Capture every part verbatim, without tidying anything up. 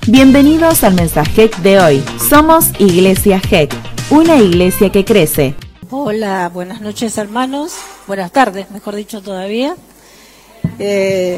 Bienvenidos al mensaje de hoy. Somos Iglesia G E C, una iglesia que crece. Hola, buenas noches hermanos, buenas tardes, mejor dicho todavía. Eh,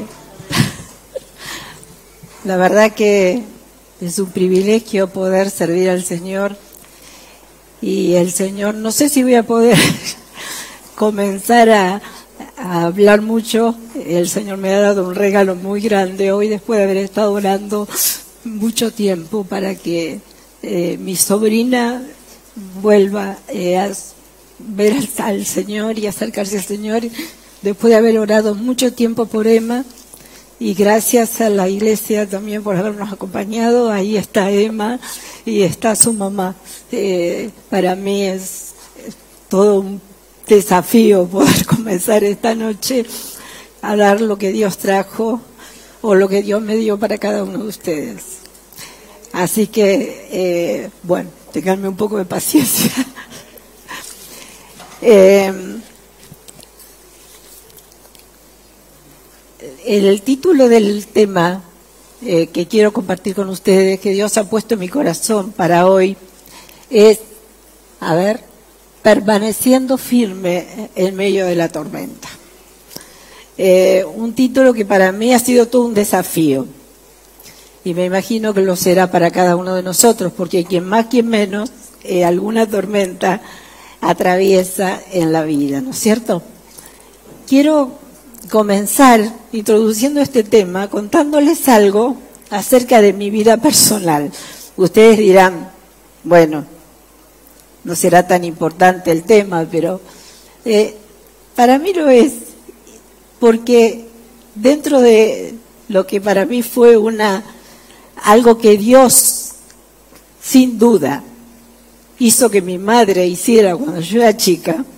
la verdad que es un privilegio poder servir al Señor y el Señor, no sé si voy a poder comenzar a, a hablar mucho. El Señor me ha dado un regalo muy grande hoy después de haber estado orando mucho tiempo para que eh, mi sobrina vuelva eh, a ver al, al Señor y acercarse al Señor después de haber orado mucho tiempo por Emma, y gracias a la iglesia también por habernos acompañado. Ahí está Emma y está su mamá. Eh, para mí es, es todo un desafío poder comenzar esta noche a dar lo que Dios trajo o lo que Dios me dio para cada uno de ustedes. Así que, eh, bueno, tenganme un poco de paciencia. eh, el título del tema eh, que quiero compartir con ustedes, que Dios ha puesto en mi corazón para hoy, es, a ver, permaneciendo firme en medio de la tormenta. Eh, un título que para mí ha sido todo un desafío, y me imagino que lo será para cada uno de nosotros, porque quien más, quien menos, eh, alguna tormenta atraviesa en la vida, ¿no es cierto? Quiero comenzar introduciendo este tema contándoles algo acerca de mi vida personal. Ustedes dirán, bueno, no será tan importante el tema, pero eh, para mí lo es, porque dentro de lo que para mí fue una algo que Dios, sin duda, hizo que mi madre hiciera cuando yo era chica,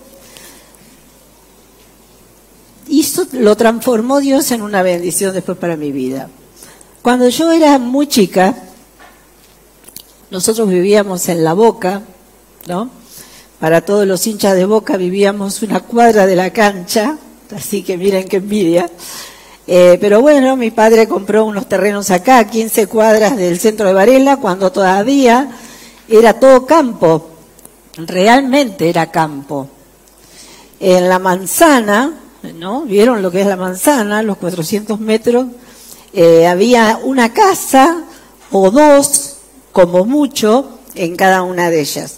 hizo, lo transformó Dios en una bendición después para mi vida. Cuando yo era muy chica, nosotros vivíamos en La Boca, ¿no? Para todos los hinchas de Boca vivíamos una cuadra de la cancha, así que miren qué envidia. Eh, pero bueno, mi padre compró unos terrenos acá, quince cuadras del centro de Varela, cuando todavía era todo campo, realmente era campo. En la manzana, ¿no? ¿Vieron lo que es la manzana? Los cuatrocientos metros, eh, había una casa o dos, como mucho, en cada una de ellas.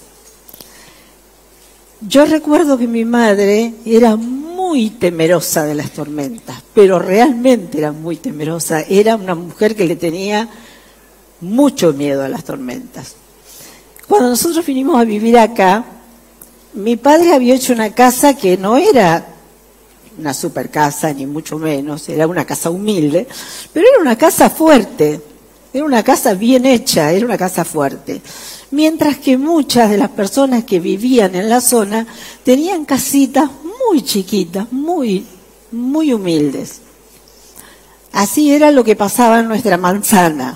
Yo recuerdo que mi madre era muy temerosa de las tormentas, pero realmente era muy temerosa. Era una mujer que le tenía mucho miedo a las tormentas. Cuando nosotros vinimos a vivir acá, mi padre había hecho una casa que no era una super casa, ni mucho menos, era una casa humilde, pero era una casa fuerte, era una casa bien hecha, era una casa fuerte. Mientras que muchas de las personas que vivían en la zona tenían casitas muy chiquitas, muy, muy humildes. Así era lo que pasaba en nuestra manzana.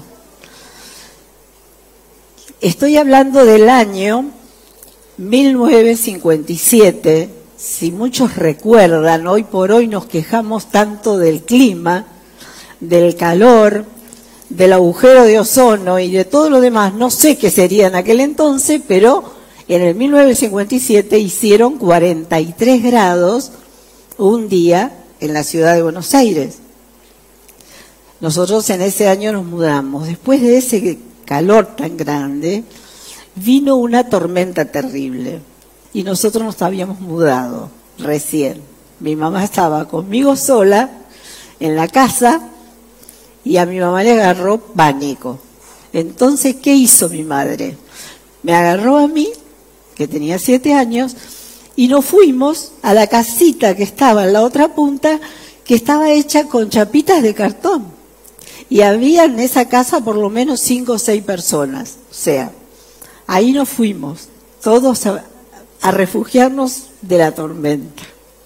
Estoy hablando del año mil novecientos cincuenta y siete. Si muchos recuerdan, hoy por hoy nos quejamos tanto del clima, del calor, del agujero de ozono y de todo lo demás. No sé qué sería en aquel entonces, pero en el mil novecientos cincuenta y siete hicieron cuarenta y tres grados un día en la ciudad de Buenos Aires. Nosotros en ese año nos mudamos. Después de ese calor tan grande, vino una tormenta terrible y nosotros nos habíamos mudado recién. Mi mamá estaba conmigo sola en la casa y a mi mamá le agarró pánico. Entonces, ¿qué hizo mi madre? Me agarró a mí, que tenía siete años, y nos fuimos a la casita que estaba en la otra punta, que estaba hecha con chapitas de cartón. Y había en esa casa por lo menos cinco o seis personas. O sea, ahí nos fuimos, todos a, a refugiarnos de la tormenta.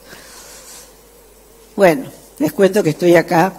Bueno, les cuento que estoy acá.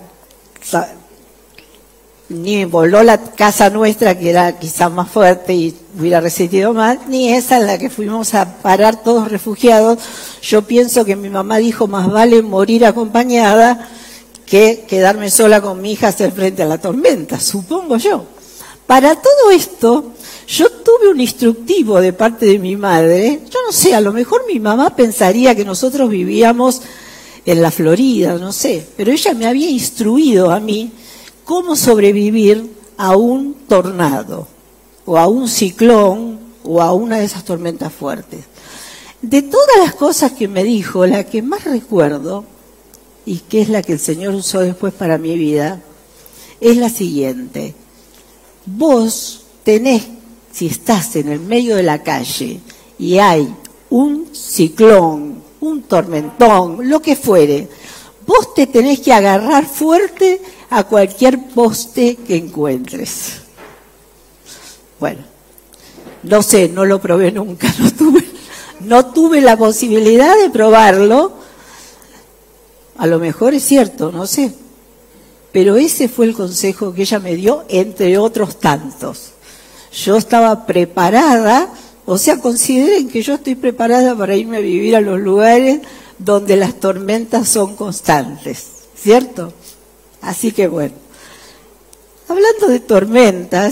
Ni voló la casa nuestra, que era quizás más fuerte y hubiera resistido más, ni esa en la que fuimos a parar todos refugiados. Yo pienso que mi mamá dijo, más vale morir acompañada que quedarme sola con mi hija hacia el frente a la tormenta, supongo yo. para todo esto, yo tuve un instructivo de parte de mi madre. Yo no sé, a lo mejor mi mamá pensaría que nosotros vivíamos en la Florida, no sé, pero ella me había instruido a mí cómo sobrevivir a un tornado, o a un ciclón, o a una de esas tormentas fuertes. De todas las cosas que me dijo, la que más recuerdo, y que es la que el Señor usó después para mi vida, es la siguiente. Vos tenés, si estás en el medio de la calle y hay un ciclón, un tormentón, lo que fuere, vos te tenés que agarrar fuerte a cualquier poste que encuentres. Bueno, no sé, no lo probé nunca, no tuve, no tuve la posibilidad de probarlo. A lo mejor es cierto, no sé. Pero ese fue el consejo que ella me dio, entre otros tantos. Yo estaba preparada, o sea, consideren que yo estoy preparada para irme a vivir a los lugares donde las tormentas son constantes, ¿cierto? Así que bueno, hablando de tormentas,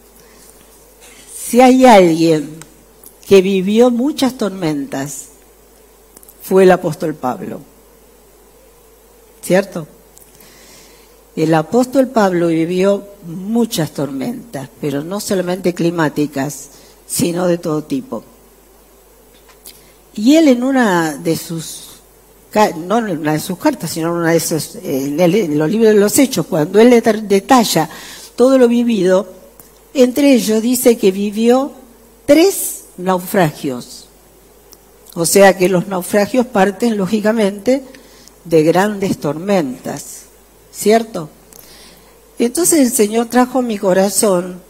si hay alguien que vivió muchas tormentas, fue el apóstol Pablo, ¿cierto? El apóstol Pablo vivió muchas tormentas, pero no solamente climáticas, sino de todo tipo. Y él en una de sus, no en una de sus cartas, sino en una de esos, en, el, en los libros de los Hechos, cuando él detalla todo lo vivido, entre ellos dice que vivió tres naufragios. O sea que los naufragios parten, lógicamente, de grandes tormentas. ¿Cierto? Entonces el Señor trajo a mi corazón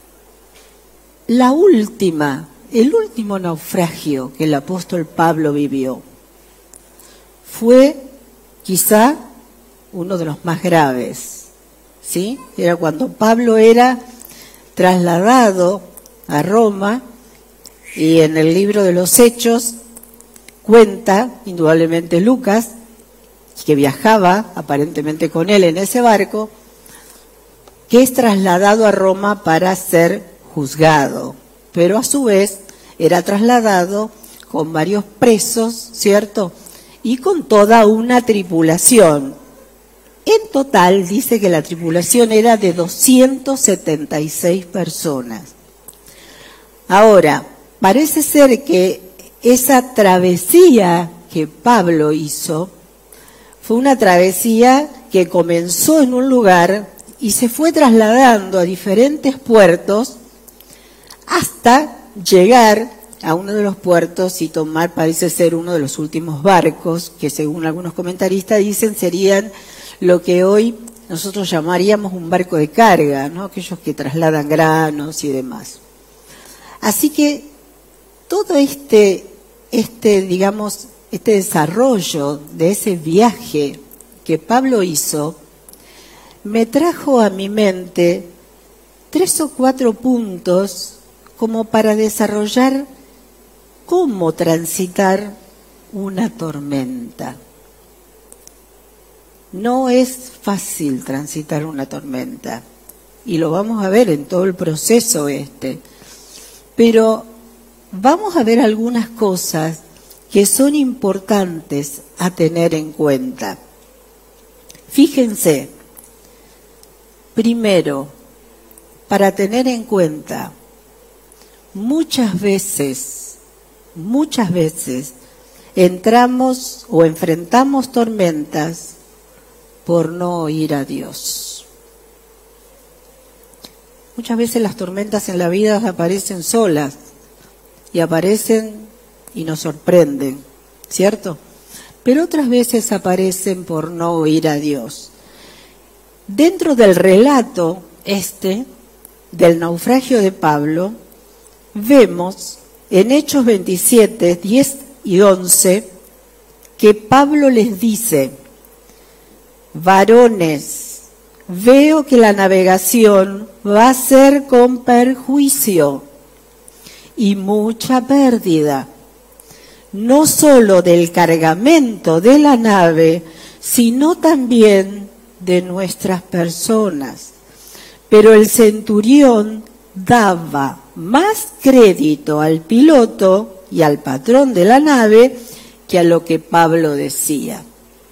la última, el último naufragio que el apóstol Pablo vivió. Fue quizá uno de los más graves, ¿sí? Era cuando Pablo era trasladado a Roma, y en el libro de los Hechos cuenta, indudablemente Lucas, que viajaba aparentemente con él en ese barco, que es trasladado a Roma para ser juzgado, pero a su vez era trasladado con varios presos, ¿cierto? Y con toda una tripulación. En total dice que la tripulación era de doscientas setenta y seis personas. Ahora, parece ser que esa travesía que Pablo hizo fue una travesía que comenzó en un lugar y se fue trasladando a diferentes puertos hasta llegar a uno de los puertos y tomar, parece ser, uno de los últimos barcos, que según algunos comentaristas dicen serían lo que hoy nosotros llamaríamos un barco de carga, ¿no? Aquellos que trasladan granos y demás. Así que todo este, este digamos, este desarrollo de ese viaje que Pablo hizo, me trajo a mi mente tres o cuatro puntos como para desarrollar cómo transitar una tormenta. No es fácil transitar una tormenta, y lo vamos a ver en todo el proceso este, pero vamos a ver algunas cosas que son importantes a tener en cuenta. Fíjense, primero, para tener en cuenta, muchas veces, muchas veces entramos o enfrentamos tormentas por no oír a Dios. Muchas veces las tormentas en la vida aparecen solas y aparecen y nos sorprenden, ¿cierto? Pero otras veces aparecen por no oír a Dios. Dentro del relato este, del naufragio de Pablo, vemos en Hechos veintisiete, diez y once, que Pablo les dice: varones, veo que la navegación va a ser con perjuicio y mucha pérdida, no solo del cargamento de la nave, sino también de nuestras personas. Pero el centurión daba más crédito al piloto y al patrón de la nave que a lo que Pablo decía.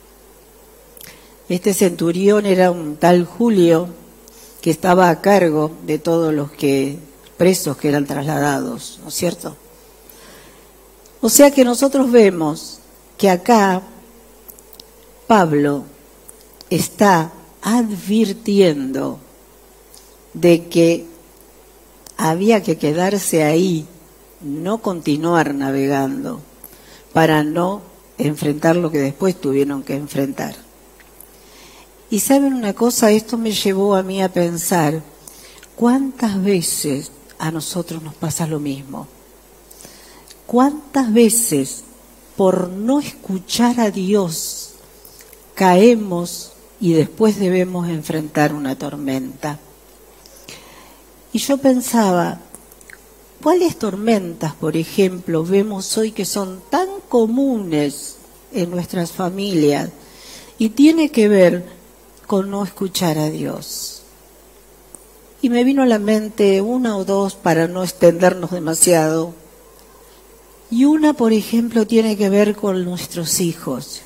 Este centurión era un tal Julio que estaba a cargo de todos los que presos que eran trasladados, ¿no es cierto? O sea que nosotros vemos que acá Pablo está advirtiendo de que había que quedarse ahí, no continuar navegando, para no enfrentar lo que después tuvieron que enfrentar. Y saben una cosa, esto me llevó a mí a pensar, ¿cuántas veces a nosotros nos pasa lo mismo? ¿Cuántas veces por no escuchar a Dios caemos y después debemos enfrentar una tormenta? Y yo pensaba, ¿cuáles tormentas, por ejemplo, vemos hoy que son tan comunes en nuestras familias y tiene que ver con no escuchar a Dios? Y me vino a la mente una o dos para no extendernos demasiado. Y una, por ejemplo, tiene que ver con nuestros hijos.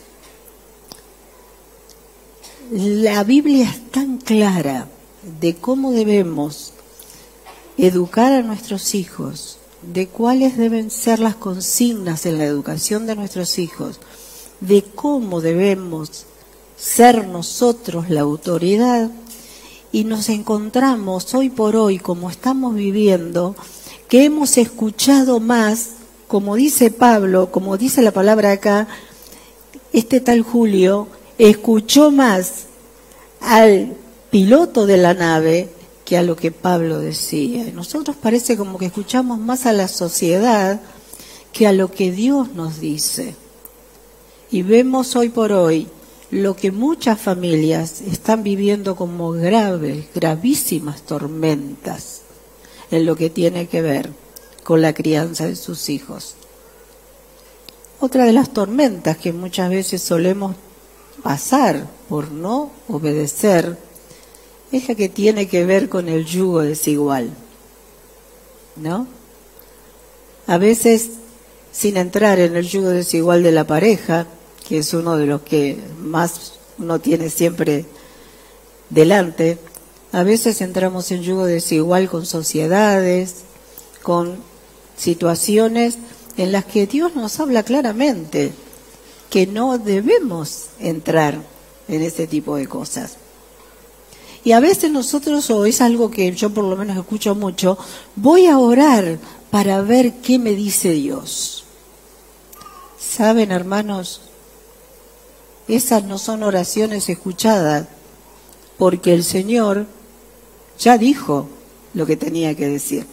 La Biblia es tan clara de cómo debemos educar a nuestros hijos, de cuáles deben ser las consignas en la educación de nuestros hijos, de cómo debemos ser nosotros la autoridad, y nos encontramos hoy por hoy, como estamos viviendo, que hemos escuchado más, como dice Pablo, como dice la palabra acá, este tal Julio escuchó más al piloto de la nave que a lo que Pablo decía. Y nosotros parece como que escuchamos más a la sociedad que a lo que Dios nos dice. Y vemos hoy por hoy lo que muchas familias están viviendo como graves, gravísimas tormentas en lo que tiene que ver con la crianza de sus hijos. Otra de las tormentas que muchas veces solemos pasar por no obedecer es la que tiene que ver con el yugo desigual, ¿no? A veces, sin entrar en el yugo desigual de la pareja, que es uno de los que más uno tiene siempre delante, a veces entramos en yugo desigual con sociedades, con situaciones en las que Dios nos habla claramente que no debemos entrar en ese tipo de cosas. Y a veces nosotros, o es algo que yo por lo menos escucho mucho, voy a orar para ver qué me dice Dios. ¿Saben, hermanos? Esas no son oraciones escuchadas, porque el Señor ya dijo lo que tenía que decir.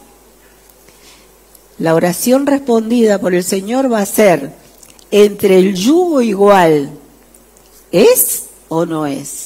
La oración respondida por el Señor va a ser: entre el yugo igual, ¿es o no es?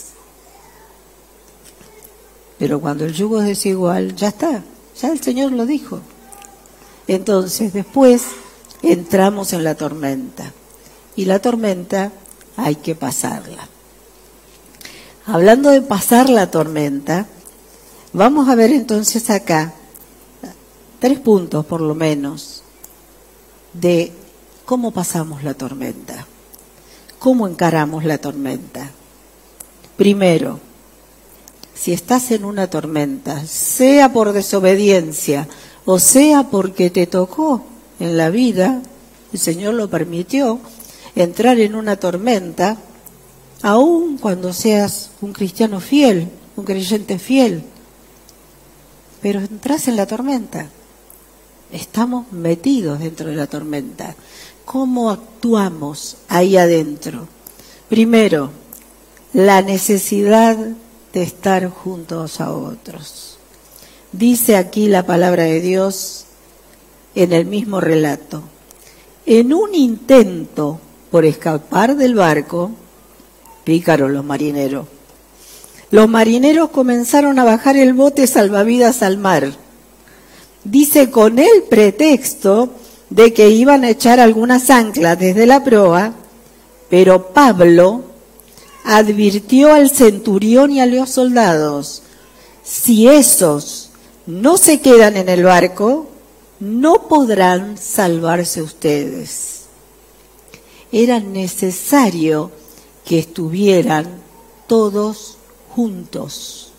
Pero cuando el yugo es desigual, ya está, ya el Señor lo dijo. Entonces, después entramos en la tormenta. Y la tormenta hay que pasarla. Hablando de pasar la tormenta, vamos a ver entonces acá tres puntos por lo menos de cómo pasamos la tormenta, cómo encaramos la tormenta. Primero, si estás en una tormenta, sea por desobediencia o sea porque te tocó en la vida, el Señor lo permitió, entrar en una tormenta, aun cuando seas un cristiano fiel, un creyente fiel, pero entras en la tormenta. Estamos metidos dentro de la tormenta. ¿Cómo actuamos ahí adentro? Primero, la necesidad de estar juntos a otros. Dice aquí la palabra de Dios en el mismo relato: en un intento por escapar del barco, pícaros los marineros, los marineros comenzaron a bajar el bote salvavidas al mar. Dice, con el pretexto de que iban a echar algunas anclas desde la proa, pero Pablo advirtió al centurión y a los soldados: si esos no se quedan en el barco, no podrán salvarse ustedes. Era necesario que estuvieran todos juntos.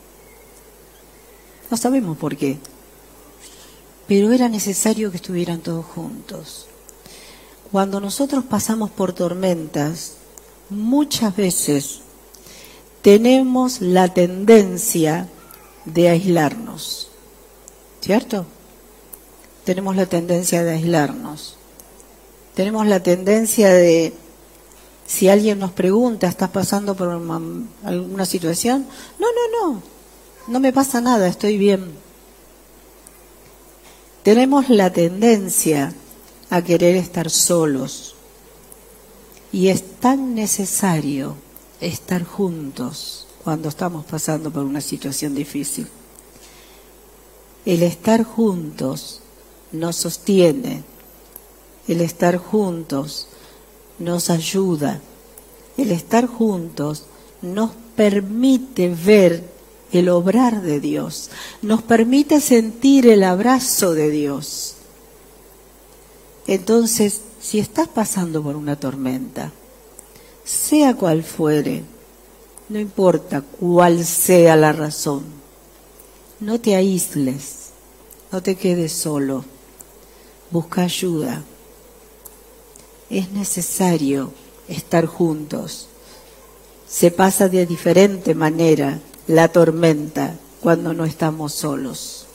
No sabemos por qué, pero era necesario que estuvieran todos juntos. Cuando nosotros pasamos por tormentas, muchas veces tenemos la tendencia de aislarnos, ¿cierto? Tenemos la tendencia de aislarnos. Tenemos la tendencia de, si alguien nos pregunta, ¿estás pasando por una, alguna situación? No, no, no, no me pasa nada, estoy bien. Tenemos la tendencia a querer estar solos. Y es tan necesario estar juntos cuando estamos pasando por una situación difícil. El estar juntos nos sostiene, el estar juntos nos ayuda, el estar juntos nos permite ver el obrar de Dios, nos permite sentir el abrazo de Dios. Entonces, si estás pasando por una tormenta, sea cual fuere, no importa cuál sea la razón, no te aísles, no te quedes solo, busca ayuda. Es necesario estar juntos. Se pasa de diferente manera la tormenta cuando no estamos solos.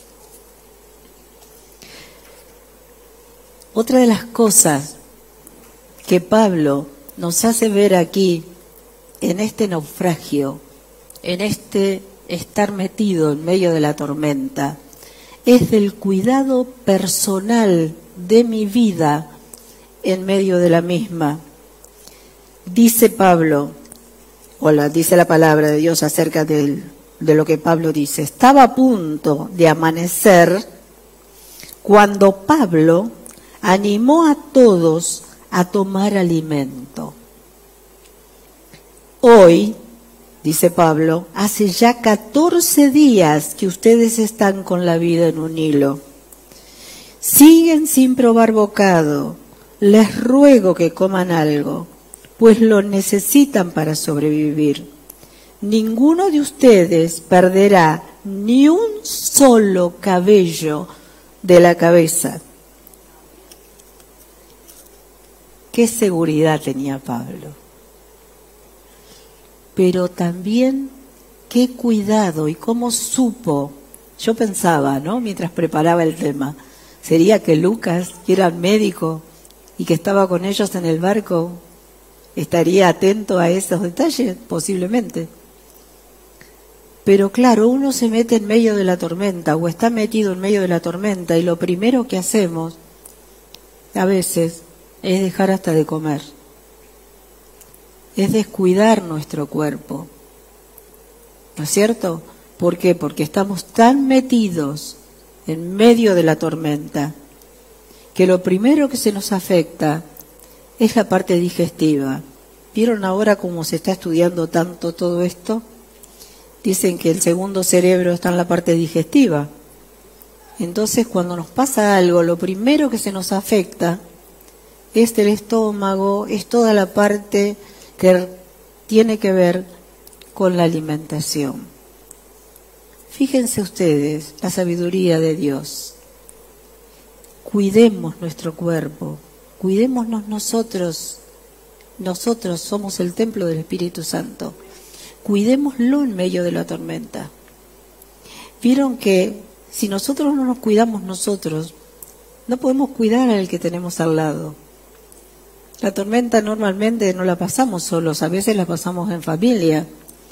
Otra de las cosas que Pablo nos hace ver aquí, en este naufragio, en este estar metido en medio de la tormenta, es del cuidado personal de mi vida en medio de la misma. Dice Pablo, o la, dice la palabra de Dios acerca de, de lo que Pablo dice, estaba a punto de amanecer cuando Pablo animó a todos a tomar alimento. Hoy, dice Pablo, hace ya catorce días que ustedes están con la vida en un hilo. Siguen sin probar bocado. Les ruego que coman algo, pues lo necesitan para sobrevivir. Ninguno de ustedes perderá ni un solo cabello de la cabeza. Qué seguridad tenía Pablo. Pero también qué cuidado y cómo supo. Yo pensaba, ¿no?, mientras preparaba el tema, ¿sería que Lucas, que era médico y que estaba con ellos en el barco, estaría atento a esos detalles? Posiblemente. Pero claro, uno se mete en medio de la tormenta o está metido en medio de la tormenta y lo primero que hacemos a veces es dejar hasta de comer. Es descuidar nuestro cuerpo. ¿No es cierto? ¿Por qué? Porque estamos tan metidos en medio de la tormenta que lo primero que se nos afecta es la parte digestiva. ¿Vieron ahora cómo se está estudiando tanto todo esto? Dicen que el segundo cerebro está en la parte digestiva. Entonces, cuando nos pasa algo, lo primero que se nos afecta es el estómago, es toda la parte que tiene que ver con la alimentación. Fíjense ustedes la sabiduría de Dios. Cuidemos nuestro cuerpo, cuidémonos nosotros. Nosotros somos el templo del Espíritu Santo. Cuidémoslo en medio de la tormenta. Vieron que si nosotros no nos cuidamos nosotros, no podemos cuidar al que tenemos al lado. La tormenta normalmente no la pasamos solos, a veces la pasamos en familia.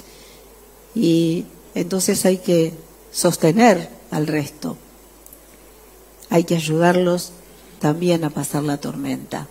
Y entonces hay que sostener al resto. Hay que ayudarlos también a pasar la tormenta.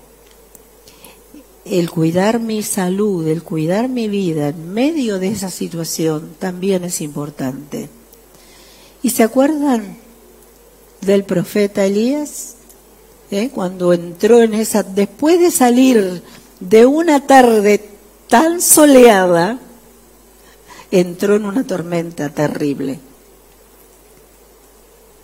El cuidar mi salud, el cuidar mi vida en medio de esa situación también es importante. ¿Y se acuerdan del profeta Elías? ¿Eh? Cuando entró en esa, después de salir de una tarde tan soleada, entró en una tormenta terrible.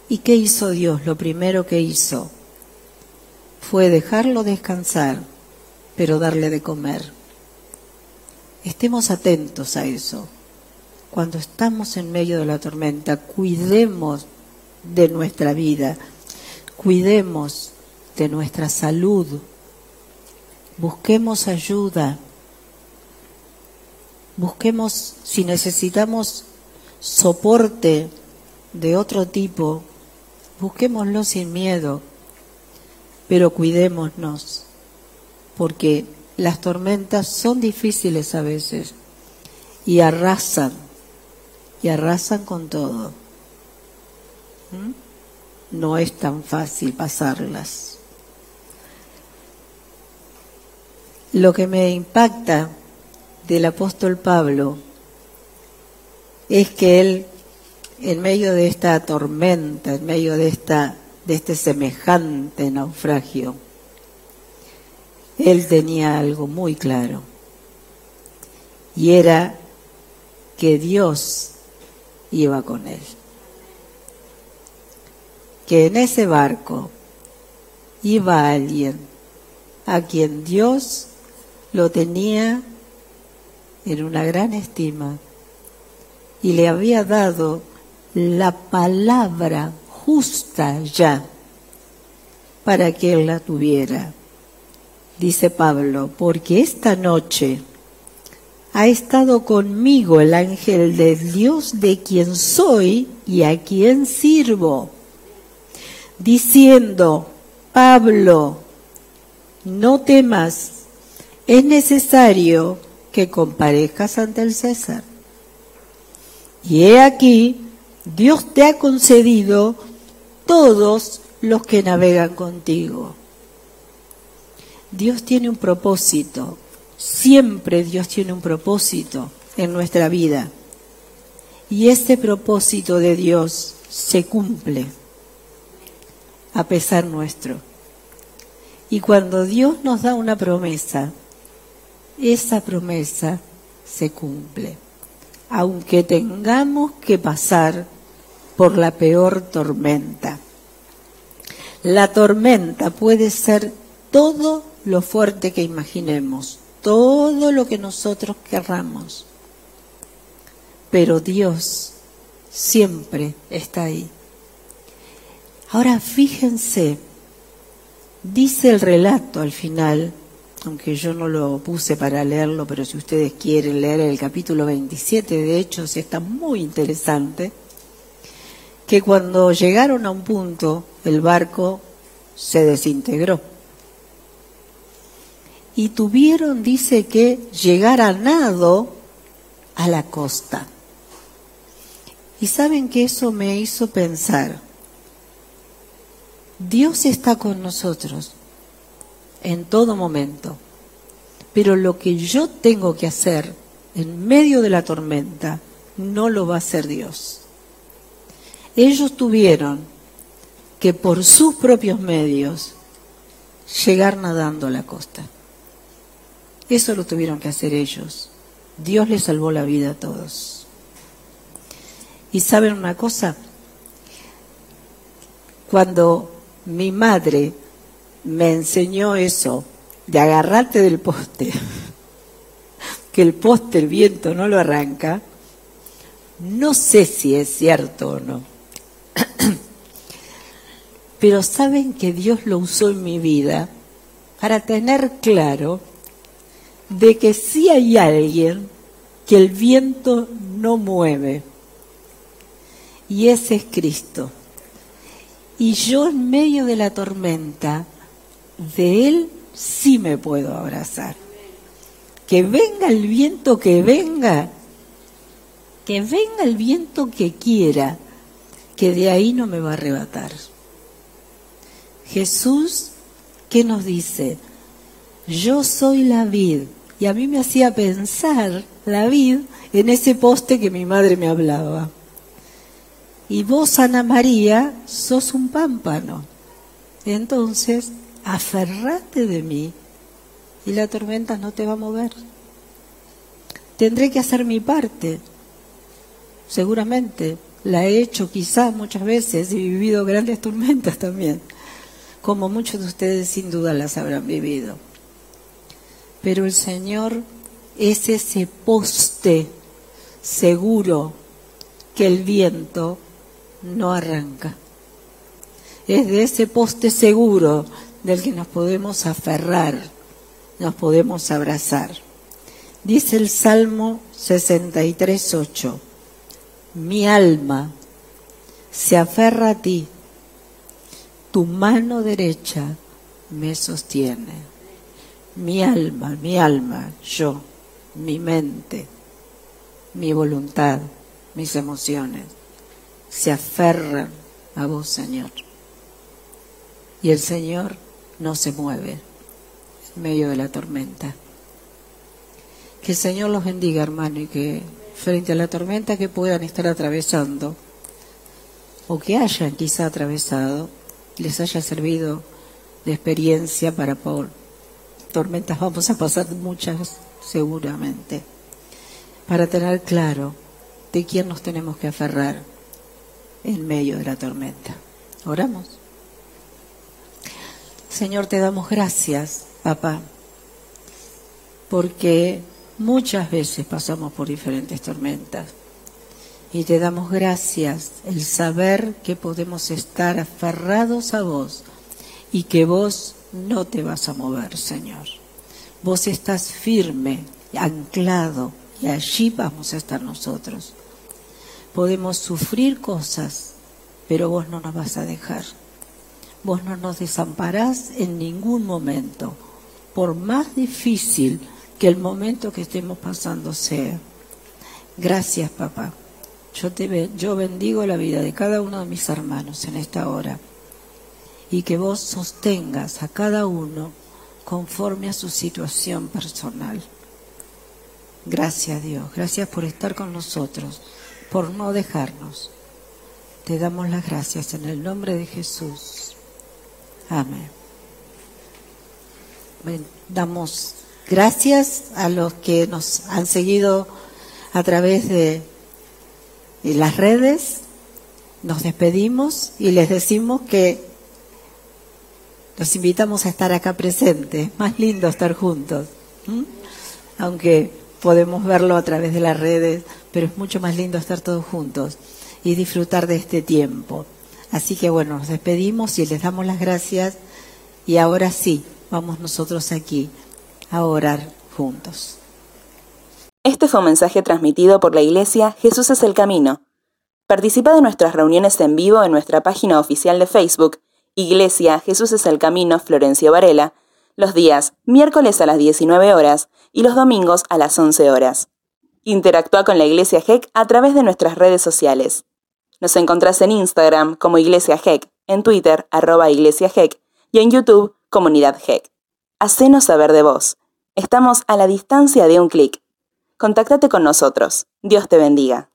¿Y qué hizo Dios? Lo primero que hizo fue dejarlo descansar, pero darle de comer. Estemos atentos a eso. Cuando estamos en medio de la tormenta, cuidemos de nuestra vida, cuidemos de nuestra salud, busquemos ayuda, busquemos, si necesitamos soporte de otro tipo, busquémoslo sin miedo, pero cuidémonos, porque las tormentas son difíciles a veces y arrasan, y arrasan con todo. ¿Mm? No es tan fácil pasarlas. Lo que me impacta del apóstol Pablo es que él, en medio de esta tormenta, en medio de esta, de este semejante naufragio, él tenía algo muy claro, y era que Dios iba con él, que en ese barco iba alguien a quien Dios lo tenía en una gran estima y le había dado la palabra justa ya para que él la tuviera. Dice Pablo, porque esta noche ha estado conmigo el ángel de Dios de quien soy y a quien sirvo, diciendo, Pablo, no temas, es necesario que comparezcas ante el César. Y he aquí, Dios te ha concedido todos los que navegan contigo. Dios tiene un propósito, siempre Dios tiene un propósito en nuestra vida. Y ese propósito de Dios se cumple a pesar nuestro. Y cuando Dios nos da una promesa, esa promesa se cumple, aunque tengamos que pasar por la peor tormenta. La tormenta puede ser todo lo fuerte que imaginemos, todo lo que nosotros querramos, pero Dios siempre está ahí. Ahora fíjense, dice el relato al final, aunque yo no lo puse para leerlo, pero si ustedes quieren leer el capítulo veintisiete de Hechos, está muy interesante, que cuando llegaron a un punto, el barco se desintegró. Y tuvieron, dice, que llegar a nado a la costa. Y saben que eso me hizo pensar, Dios está con nosotros en todo momento, pero lo que yo tengo que hacer en medio de la tormenta no lo va a hacer Dios. Ellos tuvieron que por sus propios medios llegar nadando a la costa. Eso lo tuvieron que hacer ellos. Dios les salvó la vida a todos. Y ¿saben una cosa? Cuando mi madre me enseñó eso, de agarrarte del poste, que el poste el viento no lo arranca, no sé si es cierto o no, pero saben que Dios lo usó en mi vida para tener claro de que sí hay alguien que el viento no mueve, y ese es Cristo. Y yo en medio de la tormenta, de Él sí me puedo abrazar. Que venga el viento que venga, que venga el viento que quiera, que de ahí no me va a arrebatar. Jesús, ¿qué nos dice? Yo soy la vid. Y a mí me hacía pensar la vid en ese poste que mi madre me hablaba. Y vos, Ana María, sos un pámpano. Entonces, aferrate de mí y la tormenta no te va a mover. Tendré que hacer mi parte, seguramente, la he hecho quizás muchas veces y he vivido grandes tormentas también, como muchos de ustedes sin duda las habrán vivido. Pero el Señor es ese poste seguro que el viento no arranca. Es de ese poste seguro del que nos podemos aferrar, nos podemos abrazar. Dice el Salmo sesenta y tres, ocho, mi alma se aferra a ti, tu mano derecha me sostiene. Mi alma, mi alma, yo, mi mente, mi voluntad, mis emociones, se aferran a vos, Señor. Y el Señor no se mueve en medio de la tormenta. Que el Señor los bendiga, hermano, y que frente a la tormenta que puedan estar atravesando, o que hayan quizá atravesado, les haya servido de experiencia para por tormentas vamos a pasar muchas seguramente, para tener claro de quién nos tenemos que aferrar en medio de la tormenta. Oramos. Señor, te damos gracias, papá, porque muchas veces pasamos por diferentes tormentas y te damos gracias el saber que podemos estar aferrados a vos y que vos no te vas a mover, Señor. Vos estás firme, anclado, y allí vamos a estar nosotros. Podemos sufrir cosas, pero vos no nos vas a dejar. Vos no nos desamparás en ningún momento, por más difícil que el momento que estemos pasando sea. Gracias, papá. Yo, te, yo bendigo la vida de cada uno de mis hermanos en esta hora, y que vos sostengas a cada uno conforme a su situación personal. Gracias, Dios. Gracias por estar con nosotros, por no dejarnos. Te damos las gracias en el nombre de Jesús. Amén. Damos gracias a los que nos han seguido a través de, de las redes. Nos despedimos y les decimos que los invitamos a estar acá presentes. Es más lindo estar juntos, ¿Mm? aunque podemos verlo a través de las redes, pero es mucho más lindo estar todos juntos y disfrutar de este tiempo. Así que bueno, nos despedimos y les damos las gracias, y ahora sí, vamos nosotros aquí a orar juntos. Este fue un mensaje transmitido por la Iglesia Jesús es el Camino. Participa de nuestras reuniones en vivo en nuestra página oficial de Facebook, Iglesia Jesús es el Camino Florencio Varela, los días miércoles a las diecinueve horas y los domingos a las once horas. Interactúa con la Iglesia G E C a través de nuestras redes sociales. Nos encontrás en Instagram como Iglesia G E C, en Twitter arroba Iglesia G E C y en YouTube Comunidad G E C. Hacenos saber de vos. Estamos a la distancia de un clic. Contáctate con nosotros. Dios te bendiga.